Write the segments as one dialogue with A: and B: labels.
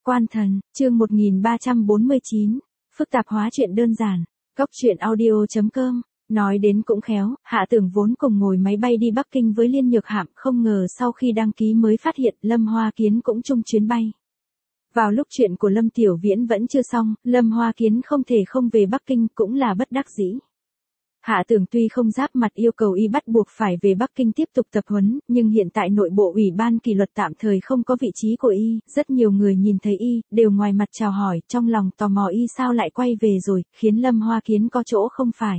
A: Quan thần, chương 1349, phức tạp hóa chuyện đơn giản, góc truyện audio.com, nói đến cũng khéo, Hạ Tưởng vốn cùng ngồi máy bay đi Bắc Kinh với Liên Nhược Hạm, không ngờ sau khi đăng ký mới phát hiện Lâm Hoa Kiến cũng chung chuyến bay. Vào lúc chuyện của Lâm Tiểu Viễn vẫn chưa xong, Lâm Hoa Kiến không thể không về Bắc Kinh cũng là bất đắc dĩ. Hạ Tưởng tuy không giáp mặt yêu cầu y bắt buộc phải về Bắc Kinh tiếp tục tập huấn, nhưng hiện tại nội bộ ủy ban kỷ luật tạm thời không có vị trí của y, rất nhiều người nhìn thấy y, đều ngoài mặt chào hỏi, trong lòng tò mò y sao lại quay về rồi, khiến Lâm Hoa Kiến có chỗ không phải.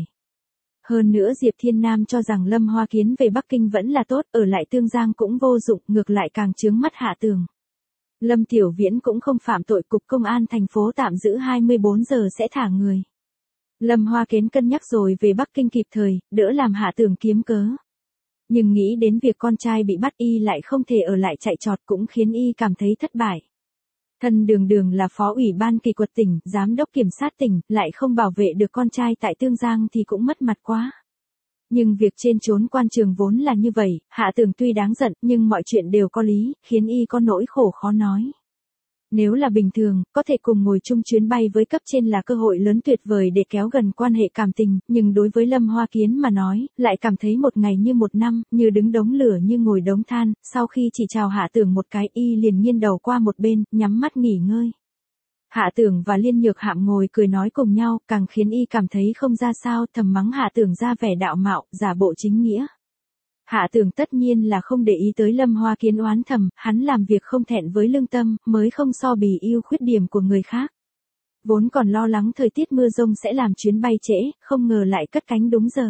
A: Hơn nữa Diệp Thiên Nam cho rằng Lâm Hoa Kiến về Bắc Kinh vẫn là tốt, ở lại Tương Giang cũng vô dụng, ngược lại càng chướng mắt Hạ Tưởng. Lâm Tiểu Viễn cũng không phạm tội, cục công an thành phố tạm giữ 24 giờ sẽ thả người. Lâm Hoa Kiến cân nhắc rồi về Bắc Kinh kịp thời, đỡ làm Hạ Tưởng kiếm cớ. Nhưng nghĩ đến việc con trai bị bắt y lại không thể ở lại chạy trọt cũng khiến y cảm thấy thất bại. Thân Đường Đường là phó ủy ban kỷ luật tỉnh, giám đốc kiểm sát tỉnh, lại không bảo vệ được con trai tại Tương Giang thì cũng mất mặt quá. Nhưng việc trên trốn quan trường vốn là như vậy, Hạ Tưởng tuy đáng giận nhưng mọi chuyện đều có lý, khiến y có nỗi khổ khó nói. Nếu là bình thường, có thể cùng ngồi chung chuyến bay với cấp trên là cơ hội lớn tuyệt vời để kéo gần quan hệ cảm tình, nhưng đối với Lâm Hoa Kiến mà nói, lại cảm thấy một ngày như một năm, như đứng đống lửa như ngồi đống than, sau khi chỉ chào Hạ Tưởng một cái y liền nghiêng đầu qua một bên, nhắm mắt nghỉ ngơi. Hạ Tưởng và Liên Nhược Hạm ngồi cười nói cùng nhau, càng khiến y cảm thấy không ra sao, thầm mắng Hạ Tưởng ra vẻ đạo mạo, giả bộ chính nghĩa. Hạ Tưởng tất nhiên là không để ý tới Lâm Hoa Kiến oán thầm, hắn làm việc không thẹn với lương tâm, mới không so bì yêu khuyết điểm của người khác. Vốn còn lo lắng thời tiết mưa rông sẽ làm chuyến bay trễ, không ngờ lại cất cánh đúng giờ.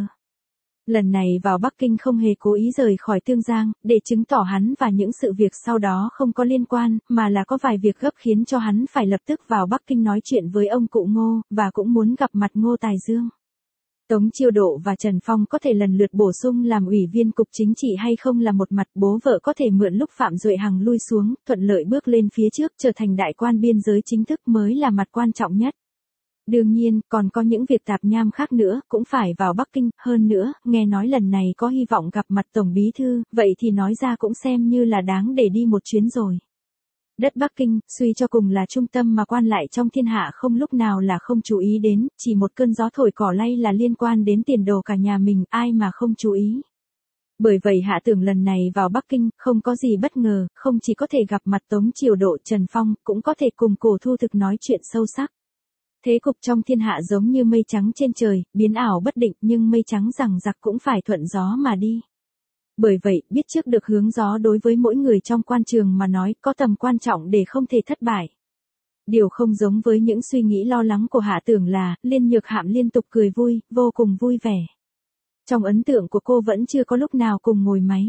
A: Lần này vào Bắc Kinh không hề cố ý rời khỏi Tương Giang, để chứng tỏ hắn và những sự việc sau đó không có liên quan, mà là có vài việc gấp khiến cho hắn phải lập tức vào Bắc Kinh nói chuyện với ông cụ Ngô, và cũng muốn gặp mặt Ngô Tài Dương. Tống Chiêu Độ và Trần Phong có thể lần lượt bổ sung làm ủy viên cục chính trị hay không là một mặt, bố vợ có thể mượn lúc Phạm Duệ Hằng lui xuống, thuận lợi bước lên phía trước trở thành đại quan biên giới chính thức mới là mặt quan trọng nhất. Đương nhiên, còn có những việc tạp nham khác nữa, cũng phải vào Bắc Kinh, hơn nữa, nghe nói lần này có hy vọng gặp mặt Tổng Bí Thư, vậy thì nói ra cũng xem như là đáng để đi một chuyến rồi. Đất Bắc Kinh, suy cho cùng là trung tâm mà quan lại trong thiên hạ không lúc nào là không chú ý đến, chỉ một cơn gió thổi cỏ lay là liên quan đến tiền đồ cả nhà mình, ai mà không chú ý. Bởi vậy Hạ Tưởng lần này vào Bắc Kinh, không có gì bất ngờ, không chỉ có thể gặp mặt Tống Chiêu Độ Trần Phong, cũng có thể cùng Cổ Thu Thực nói chuyện sâu sắc. Thế cục trong thiên hạ giống như mây trắng trên trời, biến ảo bất định, nhưng mây trắng rằng giặc cũng phải thuận gió mà đi. Bởi vậy, biết trước được hướng gió đối với mỗi người trong quan trường mà nói có tầm quan trọng để không thể thất bại. Điều không giống với những suy nghĩ lo lắng của Hạ Tưởng là, Liên Nhược Hạm liên tục cười vui, vô cùng vui vẻ. Trong ấn tượng của cô vẫn chưa có lúc nào cùng ngồi máy.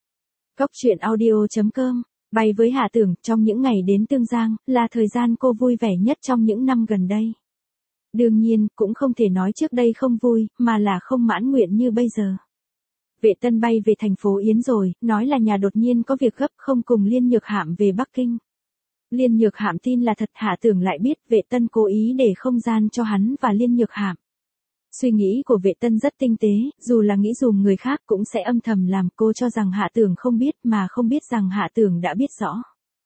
A: Góc truyện audio.com, bay với Hạ Tưởng trong những ngày đến Tương Giang, là thời gian cô vui vẻ nhất trong những năm gần đây. Đương nhiên, cũng không thể nói trước đây không vui, mà là không mãn nguyện như bây giờ. Vệ Tân bay về thành phố Yến rồi, nói là nhà đột nhiên có việc gấp không cùng Liên Nhược Hạm về Bắc Kinh. Liên Nhược Hạm tin là thật, Hạ Tưởng lại biết Vệ Tân cố ý để không gian cho hắn và Liên Nhược Hạm. Suy nghĩ của Vệ Tân rất tinh tế, dù là nghĩ dùm người khác cũng sẽ âm thầm làm, cô cho rằng Hạ Tưởng không biết mà không biết rằng Hạ Tưởng đã biết rõ.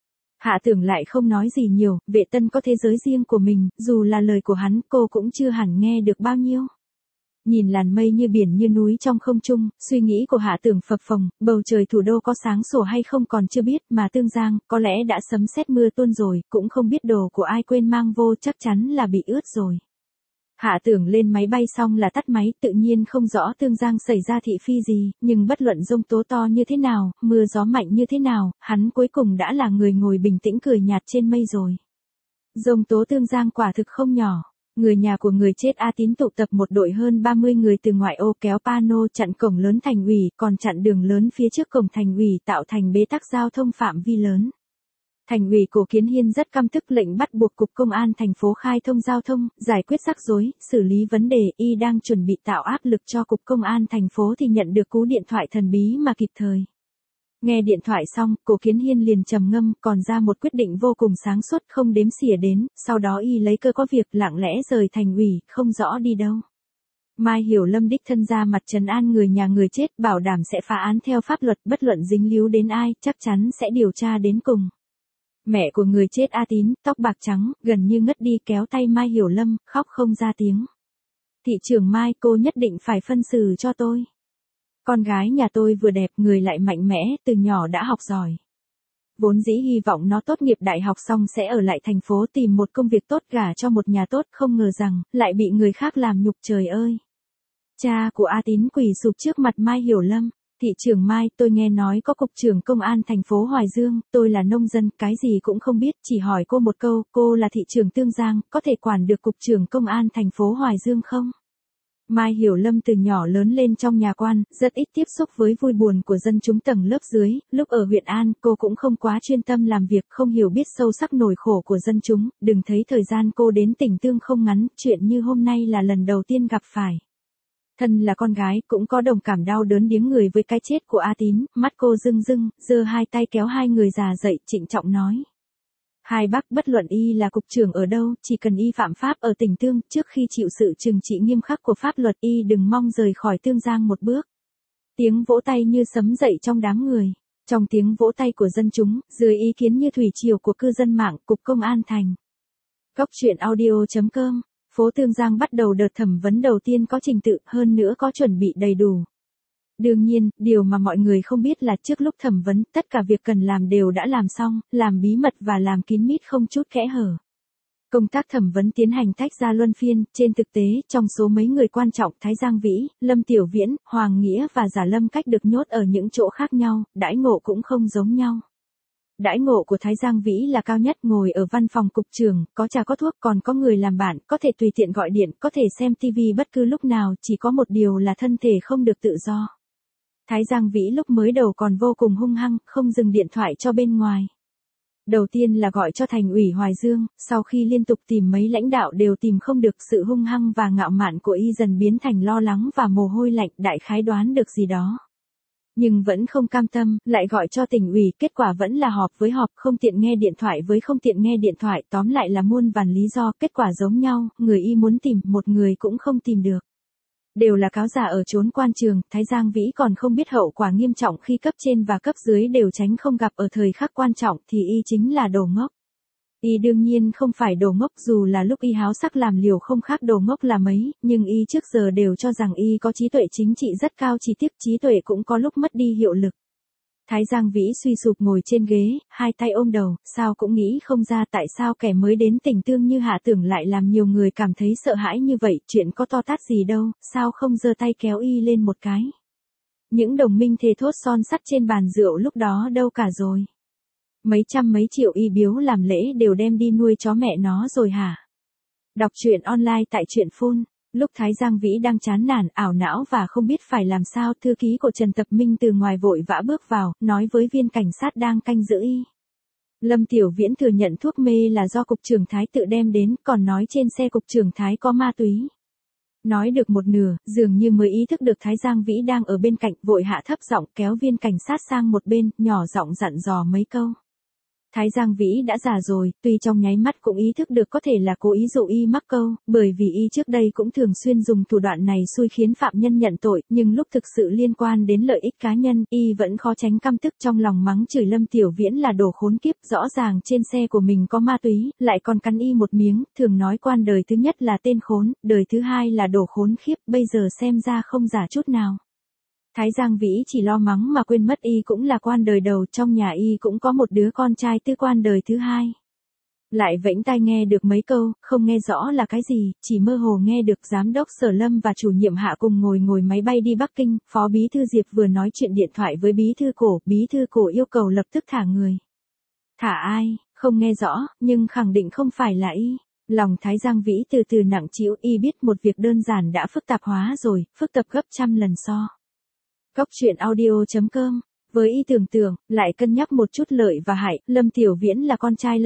A: Hạ Tưởng lại không nói gì nhiều, Vệ Tân có thế giới riêng của mình, dù là lời của hắn cô cũng chưa hẳn nghe được bao nhiêu. Nhìn làn mây như biển như núi trong không trung, suy nghĩ của Hạ Tưởng phập phồng, bầu trời thủ đô có sáng sủa hay không còn chưa biết, mà Tương Giang, có lẽ đã sấm sét mưa tuôn rồi, cũng không biết đồ của ai quên mang vô, chắc chắn là bị ướt rồi. Hạ Tưởng lên máy bay xong là tắt máy, tự nhiên không rõ Tương Giang xảy ra thị phi gì, nhưng bất luận giông tố to như thế nào, mưa gió mạnh như thế nào, hắn cuối cùng đã là người ngồi bình tĩnh cười nhạt trên mây rồi. Giông tố Tương Giang quả thực không nhỏ. Người nhà của người chết A Tín tụ tập một đội hơn 30 người từ ngoại ô kéo pano chặn cổng lớn thành ủy, còn chặn đường lớn phía trước cổng thành ủy tạo thành bế tắc giao thông phạm vi lớn. Thành ủy Cổ Kiến Hiên rất căm tức lệnh bắt buộc Cục Công an thành phố khai thông giao thông, giải quyết rắc rối, xử lý vấn đề, y đang chuẩn bị tạo áp lực cho Cục Công an thành phố thì nhận được cú điện thoại thần bí mà kịp thời. Nghe điện thoại xong, Cổ Kiến Hiên liền trầm ngâm, còn ra một quyết định vô cùng sáng suốt không đếm xỉa đến, sau đó y lấy cơ có việc lặng lẽ rời thành ủy, không rõ đi đâu. Mai Hiểu Lâm đích thân ra mặt trấn an người nhà người chết, bảo đảm sẽ phá án theo pháp luật, bất luận dính líu đến ai, chắc chắn sẽ điều tra đến cùng. Mẹ của người chết A Tín, tóc bạc trắng, gần như ngất đi kéo tay Mai Hiểu Lâm, khóc không ra tiếng. Thị trưởng Mai, cô nhất định phải phân xử cho tôi. Con gái nhà tôi vừa đẹp, người lại mạnh mẽ, từ nhỏ đã học giỏi. Vốn dĩ hy vọng nó tốt nghiệp đại học xong sẽ ở lại thành phố tìm một công việc tốt gả cho một nhà tốt, không ngờ rằng, lại bị người khác làm nhục, trời ơi. Cha của A Tín quỳ sụp trước mặt Mai Hiểu Lâm. Thị trưởng Mai, tôi nghe nói có cục trưởng công an thành phố Hoài Dương, tôi là nông dân, cái gì cũng không biết, chỉ hỏi cô một câu, cô là thị trưởng Tương Giang, có thể quản được cục trưởng công an thành phố Hoài Dương không? Mai Hiểu Lâm từ nhỏ lớn lên trong nhà quan, rất ít tiếp xúc với vui buồn của dân chúng tầng lớp dưới, lúc ở huyện An, cô cũng không quá chuyên tâm làm việc, không hiểu biết sâu sắc nỗi khổ của dân chúng, đừng thấy thời gian cô đến tỉnh Tương không ngắn, chuyện như hôm nay là lần đầu tiên gặp phải. Thân là con gái, cũng có đồng cảm đau đớn điếng người với cái chết của A Tín, mắt cô rưng rưng, giơ hai tay kéo hai người già dậy, trịnh trọng nói. Hai bác, bất luận y là cục trưởng ở đâu, chỉ cần y phạm pháp ở tỉnh Tương, trước khi chịu sự trừng trị nghiêm khắc của pháp luật, y đừng mong rời khỏi Tương Giang một bước. Tiếng vỗ tay như sấm dậy trong đám người. Trong tiếng vỗ tay của dân chúng, dưới ý kiến như thủy triều của cư dân mạng, Cục Công an thành. Góc truyện audio.com. Phố Tương Giang bắt đầu đợt thẩm vấn đầu tiên có trình tự, hơn nữa có chuẩn bị đầy đủ. Đương nhiên, điều mà mọi người không biết là trước lúc thẩm vấn, tất cả việc cần làm đều đã làm xong, làm bí mật và làm kín mít không chút kẽ hở. Công tác thẩm vấn tiến hành tách ra luân phiên, trên thực tế, trong số mấy người quan trọng, Thái Giang Vĩ, Lâm Tiểu Viễn, Hoàng Nghĩa và Giả Lâm Cách được nhốt ở những chỗ khác nhau, đãi ngộ cũng không giống nhau. Đãi ngộ của Thái Giang Vĩ là cao nhất, ngồi ở văn phòng cục trưởng, có trà có thuốc, còn có người làm bạn, có thể tùy tiện gọi điện, có thể xem TV bất cứ lúc nào, chỉ có một điều là thân thể không được tự do. Thái Giang Vĩ lúc mới đầu còn vô cùng hung hăng, không dừng điện thoại cho bên ngoài. Đầu tiên là gọi cho thành ủy Hoài Dương, sau khi liên tục tìm mấy lãnh đạo đều tìm không được, sự hung hăng và ngạo mạn của y dần biến thành lo lắng và mồ hôi lạnh, đại khái đoán được gì đó. Nhưng vẫn không cam tâm, lại gọi cho tỉnh ủy, kết quả vẫn là họp với họp, không tiện nghe điện thoại với không tiện nghe điện thoại, tóm lại là muôn vàn lý do, kết quả giống nhau, người y muốn tìm, một người cũng không tìm được. Đều là cáo giả ở chốn quan trường, Thái Giang Vĩ còn không biết hậu quả nghiêm trọng khi cấp trên và cấp dưới đều tránh không gặp ở thời khắc quan trọng thì y chính là đồ ngốc. Y đương nhiên không phải đồ ngốc, dù là lúc y háo sắc làm liều không khác đồ ngốc là mấy, nhưng y trước giờ đều cho rằng y có trí tuệ chính trị rất cao, chỉ tiếc trí tuệ cũng có lúc mất đi hiệu lực. Thái Giang Vĩ suy sụp ngồi trên ghế, hai tay ôm đầu, sao cũng nghĩ không ra tại sao kẻ mới đến tỉnh Tương như Hạ Tưởng lại làm nhiều người cảm thấy sợ hãi như vậy, chuyện có to tát gì đâu, sao không giơ tay kéo y lên một cái. Những đồng minh thề thốt son sắt trên bàn rượu lúc đó đâu cả rồi. Mấy trăm mấy triệu y biếu làm lễ đều đem đi nuôi chó mẹ nó rồi hả? Đọc truyện online tại truyện phun. Lúc Thái Giang Vĩ đang chán nản, ảo não và không biết phải làm sao, thư ký của Trần Tập Minh từ ngoài vội vã bước vào, nói với viên cảnh sát đang canh giữ y. Lâm Tiểu Viễn thừa nhận thuốc mê là do cục trưởng Thái tự đem đến, còn nói trên xe cục trưởng Thái có ma túy. Nói được một nửa, dường như mới ý thức được Thái Giang Vĩ đang ở bên cạnh, vội hạ thấp giọng kéo viên cảnh sát sang một bên, nhỏ giọng dặn dò mấy câu. Thái Giang Vĩ đã già rồi, tuy trong nháy mắt cũng ý thức được có thể là cố ý dụ y mắc câu, bởi vì y trước đây cũng thường xuyên dùng thủ đoạn này xui khiến phạm nhân nhận tội, nhưng lúc thực sự liên quan đến lợi ích cá nhân, y vẫn khó tránh căm tức, trong lòng mắng chửi Lâm Tiểu Viễn là đồ khốn kiếp, rõ ràng trên xe của mình có ma túy, lại còn cắn y một miếng, thường nói quan đời thứ nhất là tên khốn, đời thứ hai là đồ khốn khiếp, bây giờ xem ra không giả chút nào. Thái Giang Vĩ chỉ lo mắng mà quên mất y cũng là quan đời đầu, trong nhà y cũng có một đứa con trai tư quan đời thứ hai. Lại vẫy tai nghe được mấy câu, không nghe rõ là cái gì, chỉ mơ hồ nghe được giám đốc Sở Lâm và chủ nhiệm Hạ cùng ngồi máy bay đi Bắc Kinh, Phó Bí thư Diệp vừa nói chuyện điện thoại với Bí thư Cổ yêu cầu lập tức thả người. Thả ai, không nghe rõ, nhưng khẳng định không phải là y. Lòng Thái Giang Vĩ từ từ nặng trĩu, y biết một việc đơn giản đã phức tạp hóa rồi, phức tạp gấp trăm lần so. Góc truyện audio.com. Với ý tưởng, lại cân nhắc một chút lợi và hại, Lâm Tiểu Viễn là con trai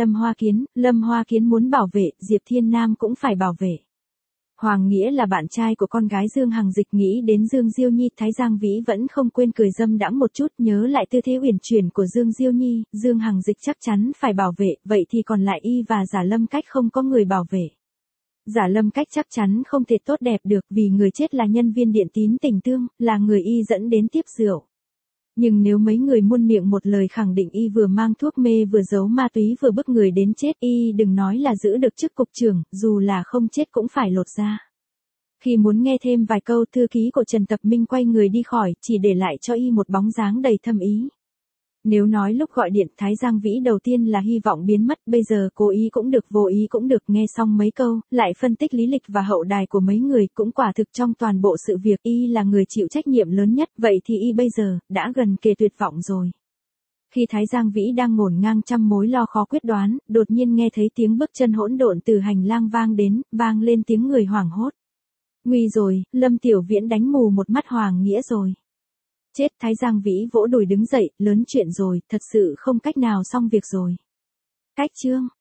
A: Lâm Hoa Kiến muốn bảo vệ, Diệp Thiên Nam cũng phải bảo vệ. Hoàng Nghĩa là bạn trai của con gái Dương Hằng Dịch, nghĩ đến Dương Diêu Nhi, Thái Giang Vĩ vẫn không quên cười dâm đãng một chút, nhớ lại tư thế uyển chuyển của Dương Diêu Nhi, Dương Hằng Dịch chắc chắn phải bảo vệ, vậy thì còn lại y và Giả Lâm Cách không có người bảo vệ. Giả Lâm Cách chắc chắn không thể tốt đẹp được, vì người chết là nhân viên điện tín tỉnh Tương, là người y dẫn đến tiếp rượu. Nhưng nếu mấy người muôn miệng một lời khẳng định y vừa mang thuốc mê vừa giấu ma túy vừa bức người đến chết, y đừng nói là giữ được chức cục trưởng, dù là không chết cũng phải lột da. Khi muốn nghe thêm vài câu, thư ký của Trần Tập Minh quay người đi khỏi, chỉ để lại cho y một bóng dáng đầy thâm ý. Nếu nói lúc gọi điện Thái Giang Vĩ đầu tiên là hy vọng biến mất, bây giờ cố ý cũng được vô ý cũng được, nghe xong mấy câu, lại phân tích lý lịch và hậu đài của mấy người, cũng quả thực trong toàn bộ sự việc y là người chịu trách nhiệm lớn nhất, vậy thì y bây giờ, đã gần kề tuyệt vọng rồi. Khi Thái Giang Vĩ đang ngổn ngang trăm mối lo khó quyết đoán, đột nhiên nghe thấy tiếng bước chân hỗn độn từ hành lang vang đến, vang lên tiếng người hoảng hốt. Nguy rồi, Lâm Tiểu Viễn đánh mù một mắt Hoàng Nghĩa rồi. Chết, Thái Giang Vĩ vỗ đùi đứng dậy, lớn chuyện rồi, thật sự không cách nào xong việc rồi. Cách chương